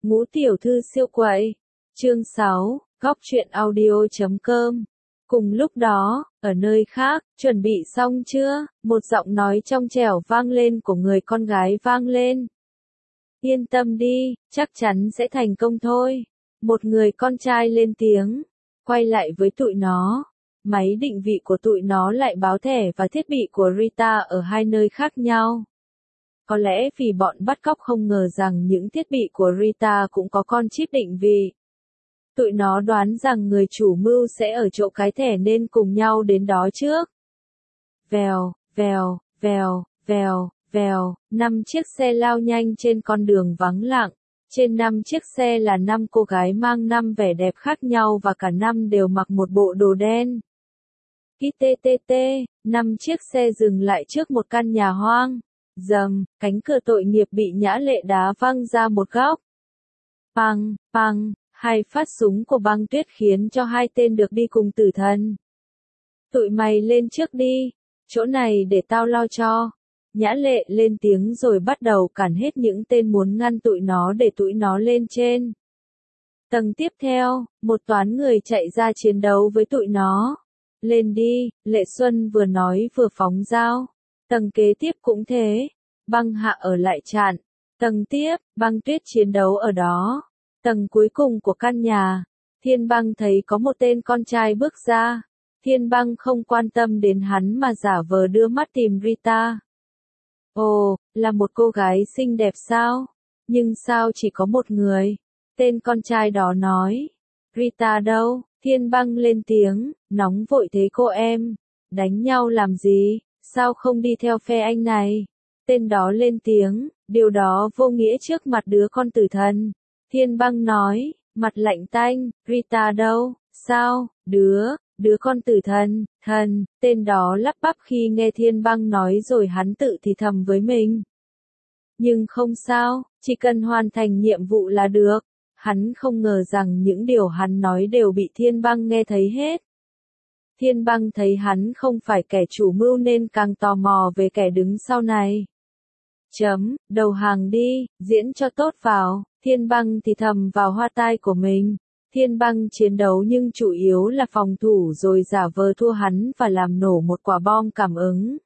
Ngũ tiểu thư siêu quậy. Chương 6, góc truyện audio.com. Cùng lúc đó, ở nơi khác, chuẩn bị xong chưa? Một giọng nói trong trẻo vang lên của người con gái vang lên. Yên tâm đi, chắc chắn sẽ thành công thôi. Một người con trai lên tiếng, quay lại với tụi nó. Máy định vị của tụi nó lại báo thẻ và thiết bị của Rita ở hai nơi khác nhau. Có lẽ vì bọn bắt cóc không ngờ rằng những thiết bị của Rita cũng có con chip định vị. Tụi nó đoán rằng người chủ mưu sẽ ở chỗ cái thẻ nên cùng nhau đến đó trước. Vèo, vèo, vèo, vèo, vèo, 5 chiếc xe lao nhanh trên con đường vắng lặng. Trên 5 chiếc xe là 5 cô gái mang 5 vẻ đẹp khác nhau và cả 5 đều mặc một bộ đồ đen. KTTT, 5 chiếc xe dừng lại trước một căn nhà hoang. Dầm, cánh cửa tội nghiệp bị Nhã Lệ đá văng ra một góc. Păng, păng, 2 phát súng của Băng Tuyết khiến cho 2 tên được đi cùng tử thần. Tụi mày lên trước đi, chỗ này để tao lo cho. Nhã Lệ lên tiếng rồi bắt đầu cản hết những tên muốn ngăn tụi nó để tụi nó lên trên. Tầng tiếp theo, một toán người chạy ra chiến đấu với tụi nó. Lên đi, Lệ Xuân vừa nói vừa phóng dao. Tầng kế tiếp cũng thế. Băng Hạ ở lại chặn. Tầng tiếp, Băng Tuyết chiến đấu ở đó. Tầng cuối cùng của căn nhà. Thiên Băng thấy có một tên con trai bước ra. Thiên Băng không quan tâm đến hắn mà giả vờ đưa mắt tìm Rita. Ồ, là một cô gái xinh đẹp sao? Nhưng sao chỉ có một người? Tên con trai đó nói. Rita đâu? Thiên Băng lên tiếng, nóng vội thế cô em. Đánh nhau làm gì? Sao không đi theo phe anh này? Tên đó lên tiếng, điều đó vô nghĩa trước mặt đứa con tử thần. Thiên Băng nói, mặt lạnh tanh, Rita đâu? Sao? Đứa con tử thần, tên đó lắp bắp khi nghe Thiên Băng nói rồi hắn tự thì thầm với mình. Nhưng không sao, chỉ cần hoàn thành nhiệm vụ là được. Hắn không ngờ rằng những điều hắn nói đều bị Thiên Băng nghe thấy hết. Thiên Băng thấy hắn không phải kẻ chủ mưu nên càng tò mò về kẻ đứng sau này. Đầu hàng đi, diễn cho tốt vào, Thiên Băng thì thầm vào hoa tai của mình. Thiên Băng chiến đấu nhưng chủ yếu là phòng thủ rồi giả vờ thua hắn và làm nổ một quả bom cảm ứng.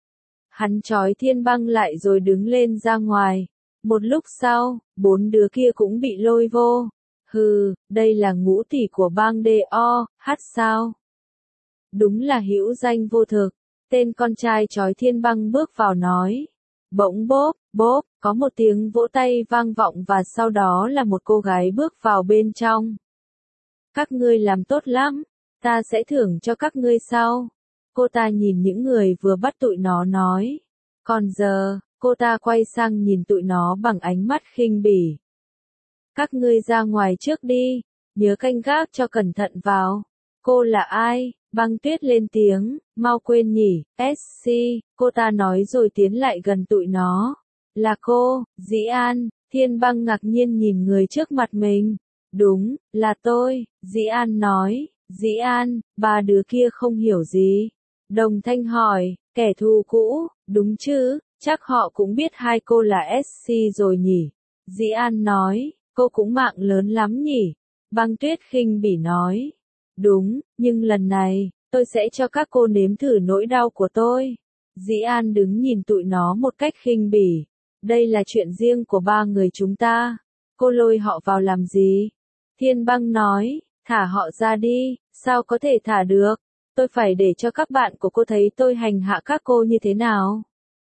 Hắn trói Thiên Băng lại rồi đứng lên ra ngoài. Một lúc sau, 4 đứa kia cũng bị lôi vô. Hừ, đây là ngũ tỷ của bang DO, sao? Đúng là hữu danh vô thực. Tên con trai trói Thiên Băng bước vào nói. Bỗng bốp, bốp, có một tiếng vỗ tay vang vọng và sau đó là một cô gái bước vào bên trong. Các ngươi làm tốt lắm, ta sẽ thưởng cho các ngươi sau. Cô ta nhìn những người vừa bắt tụi nó nói. Còn giờ, cô ta quay sang nhìn tụi nó bằng ánh mắt khinh bỉ. Các ngươi ra ngoài trước đi, nhớ canh gác cho cẩn thận vào. Cô là ai? Băng Tuyết lên tiếng, mau quên nhỉ, SC, cô ta nói rồi tiến lại gần tụi nó. Là cô, Dĩ An. Thiên Băng ngạc nhiên nhìn người trước mặt mình. Đúng, là tôi, Dĩ An nói. Dĩ An, 3 đứa kia không hiểu gì. Đồng Thanh hỏi, kẻ thù cũ, đúng chứ, chắc họ cũng biết hai cô là SC rồi nhỉ. Dĩ An nói, cô cũng mạng lớn lắm nhỉ. Băng Tuyết khinh bỉ nói. Đúng, nhưng lần này, tôi sẽ cho các cô nếm thử nỗi đau của tôi. Dĩ An đứng nhìn tụi nó một cách khinh bỉ. Đây là chuyện riêng của 3 người chúng ta. Cô lôi họ vào làm gì? Thiên Băng nói, thả họ ra đi, sao có thể thả được? Tôi phải để cho các bạn của cô thấy tôi hành hạ các cô như thế nào.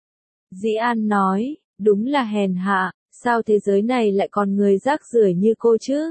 Dĩ An nói, đúng là hèn hạ, sao thế giới này lại còn người rác rưởi như cô chứ?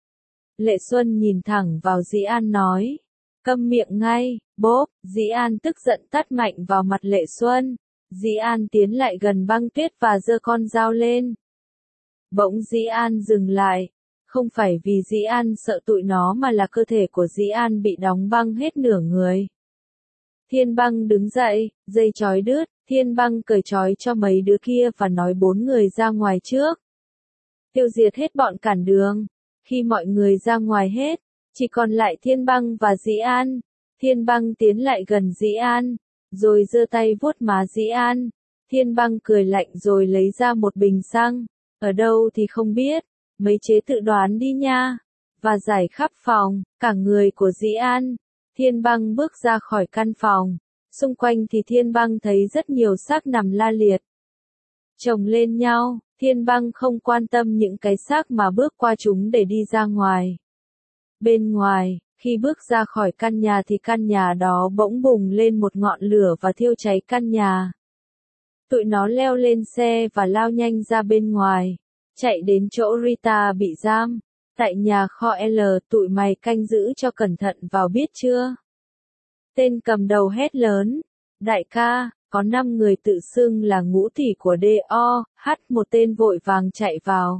Lệ Xuân nhìn thẳng vào Dĩ An nói, câm miệng ngay, bốp, Dĩ An tức giận tát mạnh vào mặt Lệ Xuân. Dĩ An tiến lại gần Băng Tuyết và giơ con dao lên. Bỗng Dĩ An dừng lại, không phải vì Dĩ An sợ tụi nó mà là cơ thể của Dĩ An bị đóng băng hết nửa người. Thiên Băng đứng dậy, dây trói đứt, Thiên Băng cởi trói cho mấy đứa kia và nói 4 người ra ngoài trước. Tiêu diệt hết bọn cản đường. Khi mọi người ra ngoài hết, chỉ còn lại Thiên Băng và Dĩ An. Thiên Băng tiến lại gần Dĩ An, rồi giơ tay vuốt má Dĩ An. Thiên Băng cười lạnh rồi lấy ra một bình xăng. Ở đâu thì không biết. mấy chế tự đoán đi nha. Và giải khắp phòng, cả người của Dĩ An. Thiên Băng bước ra khỏi căn phòng. Xung quanh thì Thiên Băng thấy rất nhiều xác nằm la liệt, chồng lên nhau. Thiên Băng không quan tâm những cái xác mà bước qua chúng để đi ra ngoài. Bên ngoài, khi bước ra khỏi căn nhà thì căn nhà đó bỗng bùng lên một ngọn lửa và thiêu cháy căn nhà. Tụi nó leo lên xe và lao nhanh ra bên ngoài, chạy đến chỗ Rita bị giam. Tại nhà kho L, tụi mày canh giữ cho cẩn thận vào biết chưa? Tên cầm đầu hét lớn. Đại ca, có 5 người tự xưng là ngũ tỷ của DO, một tên vội vàng chạy vào.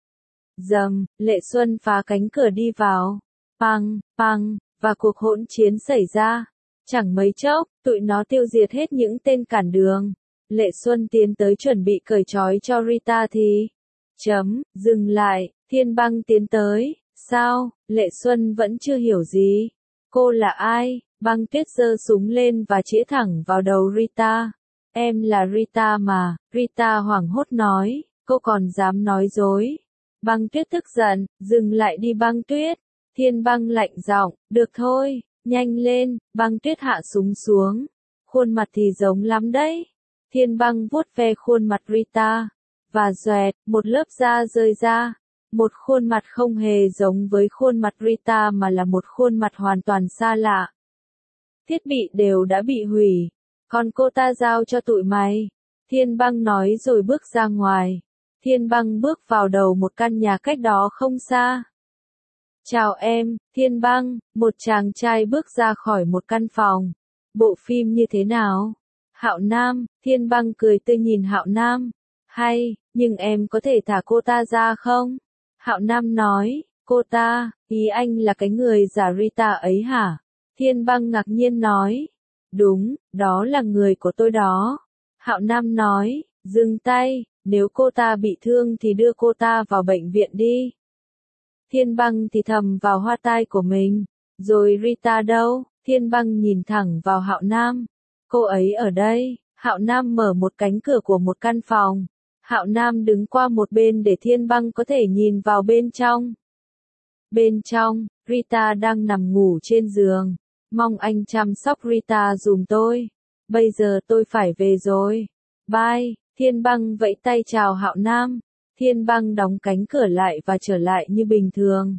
Dầm, Lệ Xuân phá cánh cửa đi vào. Păng, păng, và cuộc hỗn chiến xảy ra. Chẳng mấy chốc, tụi nó tiêu diệt hết những tên cản đường. Lệ Xuân tiến tới chuẩn bị cởi trói cho Rita thì... Dừng lại, Thiên Băng tiến tới. Sao, Lệ Xuân vẫn chưa hiểu gì. Cô là ai? Băng Tuyết giơ súng lên và chĩa thẳng vào đầu Rita. Em là Rita mà, Rita hoảng hốt nói, cô còn dám nói dối. Băng Tuyết tức giận, dừng lại đi Băng Tuyết. Thiên Băng lạnh giọng, được thôi, nhanh lên. Băng Tuyết hạ súng xuống. Khuôn mặt thì giống lắm đấy. Thiên Băng vuốt ve khuôn mặt Rita. Và doẹt, một lớp da rơi ra. Một khuôn mặt không hề giống với khuôn mặt Rita mà là một khuôn mặt hoàn toàn xa lạ. Thiết bị đều đã bị hủy. Còn cô ta giao cho tụi mày. Thiên Băng nói rồi bước ra ngoài. Thiên Băng bước vào đầu một căn nhà cách đó không xa. Chào em, Thiên Băng, một chàng trai bước ra khỏi một căn phòng. Bộ phim như thế nào? Hạo Nam, Thiên Băng cười tươi nhìn Hạo Nam. Hay, nhưng em có thể thả cô ta ra không? Hạo Nam nói, cô ta, ý anh là cái người giả Rita ấy hả? Thiên Băng ngạc nhiên nói, đúng, đó là người của tôi đó. Hạo Nam nói, dừng tay, nếu cô ta bị thương thì đưa cô ta vào bệnh viện đi. Thiên Băng thì thầm vào hoa tai của mình, rồi Rita đâu? Thiên Băng nhìn thẳng vào Hạo Nam. Cô ấy ở đây. Hạo Nam mở một cánh cửa của một căn phòng. Hạo Nam đứng qua một bên để Thiên Băng có thể nhìn vào bên trong. Bên trong, Rita đang nằm ngủ trên giường. Mong anh chăm sóc Rita giùm tôi. Bây giờ tôi phải về rồi. Bye. Thiên Băng vẫy tay chào Hạo Nam. Thiên Băng đóng cánh cửa lại và trở lại như bình thường.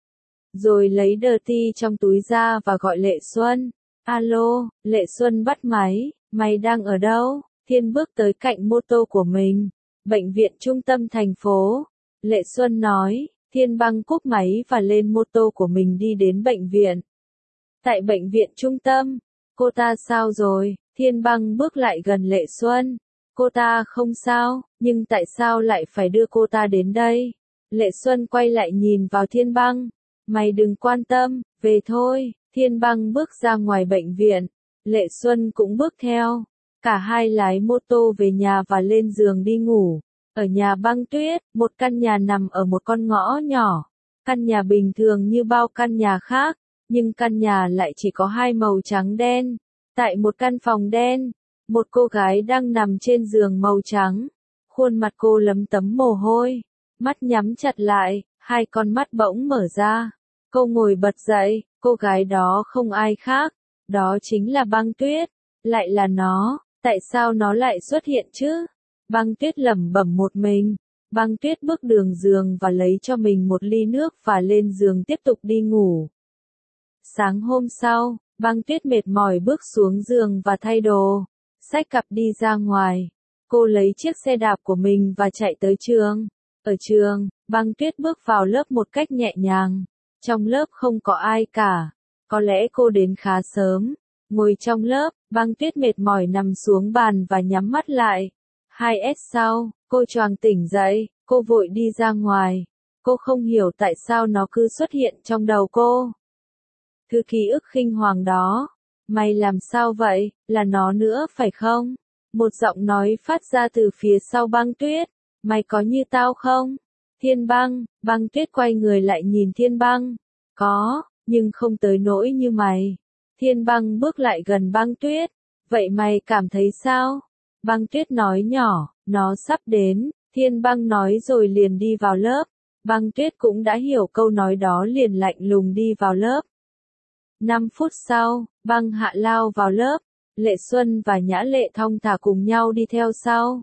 Rồi lấy Dirty trong túi ra và gọi Lệ Xuân. Alo, Lệ Xuân bắt máy. Mày đang ở đâu? Thiên bước tới cạnh mô tô của mình. Bệnh viện trung tâm thành phố. Lệ Xuân nói. Thiên Băng cúp máy và lên mô tô của mình đi đến bệnh viện. Tại bệnh viện trung tâm. Cô ta sao rồi? Thiên Băng bước lại gần Lệ Xuân. Cô ta không sao, nhưng tại sao lại phải đưa cô ta đến đây? Lệ Xuân quay lại nhìn vào Thiên Băng. Mày đừng quan tâm, về thôi. Thiên Băng bước ra ngoài bệnh viện. Lệ Xuân cũng bước theo. Cả hai lái mô tô về nhà và lên giường đi ngủ. Ở nhà Băng Tuyết, một căn nhà nằm ở một con ngõ nhỏ. Căn nhà bình thường như bao căn nhà khác, nhưng căn nhà lại chỉ có hai màu trắng đen. Tại một căn phòng đen, một cô gái đang nằm trên giường màu trắng. Khuôn mặt cô lấm tấm mồ hôi, mắt nhắm chặt lại, hai con mắt bỗng mở ra. Cô ngồi bật dậy, cô gái đó không ai khác, đó chính là Băng Tuyết. Lại là nó, tại sao nó lại xuất hiện chứ? Băng Tuyết lẩm bẩm một mình. Băng Tuyết bước đường giường và lấy cho mình một ly nước và lên giường tiếp tục đi ngủ. Sáng hôm sau, Băng Tuyết mệt mỏi bước xuống giường và thay đồ, xách cặp đi ra ngoài. Cô lấy chiếc xe đạp của mình và chạy tới trường. Ở trường, Băng Tuyết bước vào lớp một cách nhẹ nhàng. Trong lớp không có ai cả. Có lẽ cô đến khá sớm. Ngồi trong lớp, Băng Tuyết mệt mỏi nằm xuống bàn và nhắm mắt lại. 2S sau, cô choàng tỉnh dậy, cô vội đi ra ngoài. Cô không hiểu tại sao nó cứ xuất hiện trong đầu cô. Thứ ký ức khinh hoàng đó. Mày làm sao vậy, là nó nữa phải không? Một giọng nói phát ra từ phía sau Băng Tuyết. Mày có như tao không? Thiên Băng. Băng Tuyết quay người lại nhìn Thiên Băng. Có, nhưng không tới nỗi như mày. Thiên Băng bước lại gần Băng Tuyết. Vậy mày cảm thấy sao? Băng Tuyết nói nhỏ, nó sắp đến. Thiên Băng nói rồi liền đi vào lớp. Băng Tuyết cũng đã hiểu câu nói đó liền lạnh lùng đi vào lớp. 5 phút sau, Băng Hạ lao vào lớp, Lệ Xuân và Nhã Lệ thong thả cùng nhau đi theo sau.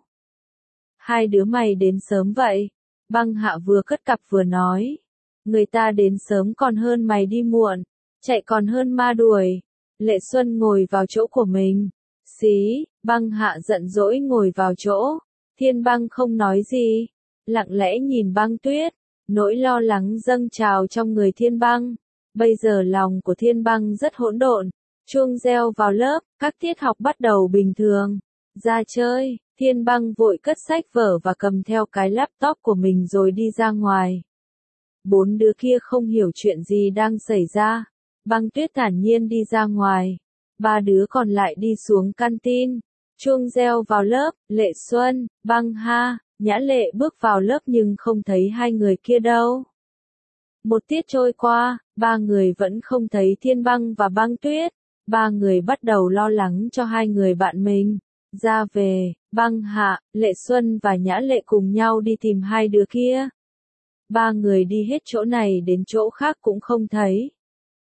Hai đứa mày đến sớm vậy? Băng Hạ vừa cất cặp vừa nói. Người ta đến sớm còn hơn mày đi muộn, chạy còn hơn ma đuổi. Lệ Xuân ngồi vào chỗ của mình. Xí, Băng Hạ giận dỗi ngồi vào chỗ. Thiên Băng không nói gì, lặng lẽ nhìn Băng Tuyết. Nỗi lo lắng dâng trào trong người Thiên Băng. Bây giờ lòng của Thiên Băng rất hỗn độn. Chuông reo vào lớp, các tiết học bắt đầu bình thường. Ra chơi, Thiên Băng vội cất sách vở và cầm theo cái laptop của mình rồi đi ra ngoài. Bốn đứa kia không hiểu chuyện gì đang xảy ra. Băng Tuyết thản nhiên đi ra ngoài. Ba đứa còn lại đi xuống canteen. Chuông reo vào lớp, Lệ Xuân, Băng Ha, Nhã Lệ bước vào lớp nhưng không thấy hai người kia đâu. Một tiết trôi qua, ba người vẫn không thấy Thiên Băng và Băng Tuyết. Ba người bắt đầu lo lắng cho hai người bạn mình. Ra về, Băng Hạ, Lệ Xuân và Nhã Lệ cùng nhau đi tìm hai đứa kia. Ba người đi hết chỗ này đến chỗ khác cũng không thấy.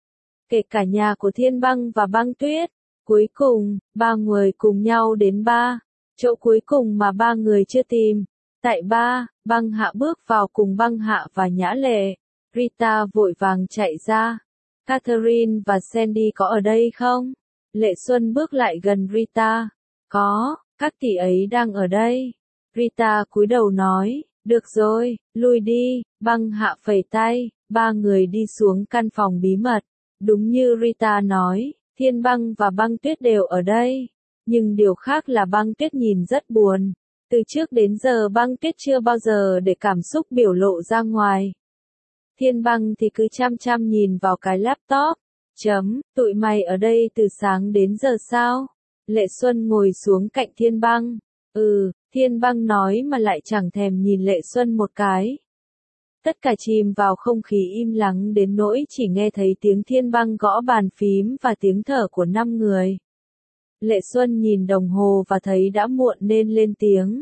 Kể cả nhà của Thiên Băng và Băng Tuyết. Cuối cùng, ba người cùng nhau đến chỗ cuối cùng mà ba người chưa tìm. Tại Băng Hạ bước vào cùng Băng Hạ và Nhã Lệ. Rita vội vàng chạy ra. Catherine và Sandy có ở đây không? Lệ Xuân bước lại gần Rita. Có, các tỷ ấy đang ở đây. Rita cúi đầu nói, được rồi, lui đi. Băng Hạ phẩy tay, ba người đi xuống căn phòng bí mật. Đúng như Rita nói, Thiên Băng và Băng Tuyết đều ở đây. Nhưng điều khác là Băng Tuyết nhìn rất buồn. Từ trước đến giờ Băng Tuyết chưa bao giờ để cảm xúc biểu lộ ra ngoài. Thiên Băng thì cứ chăm chăm nhìn vào cái laptop. Tụi mày ở đây từ sáng đến giờ sao? Lệ Xuân ngồi xuống cạnh Thiên Băng. Thiên Băng nói mà lại chẳng thèm nhìn Lệ Xuân một cái. Tất cả chìm vào không khí im lặng đến nỗi chỉ nghe thấy tiếng Thiên Băng gõ bàn phím và tiếng thở của 5 người. Lệ Xuân nhìn đồng hồ và thấy đã muộn nên lên tiếng.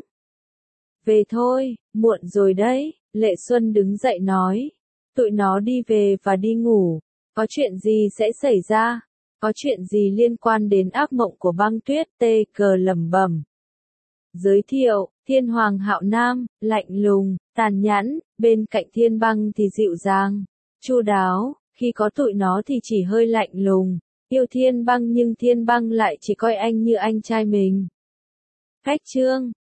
Về thôi, muộn rồi đấy. Lệ Xuân đứng dậy nói. Tụi nó đi về và đi ngủ. Có chuyện gì sẽ xảy ra? Có chuyện gì liên quan đến ác mộng của Băng Tuyết? TG lẩm bẩm. Giới thiệu, Thiên Hoàng Hạo Nam, lạnh lùng, tàn nhẫn, bên cạnh Thiên Băng thì dịu dàng, chu đáo, khi có tụi nó thì chỉ hơi lạnh lùng, yêu Thiên Băng nhưng Thiên Băng lại chỉ coi anh như anh trai mình. Khách chương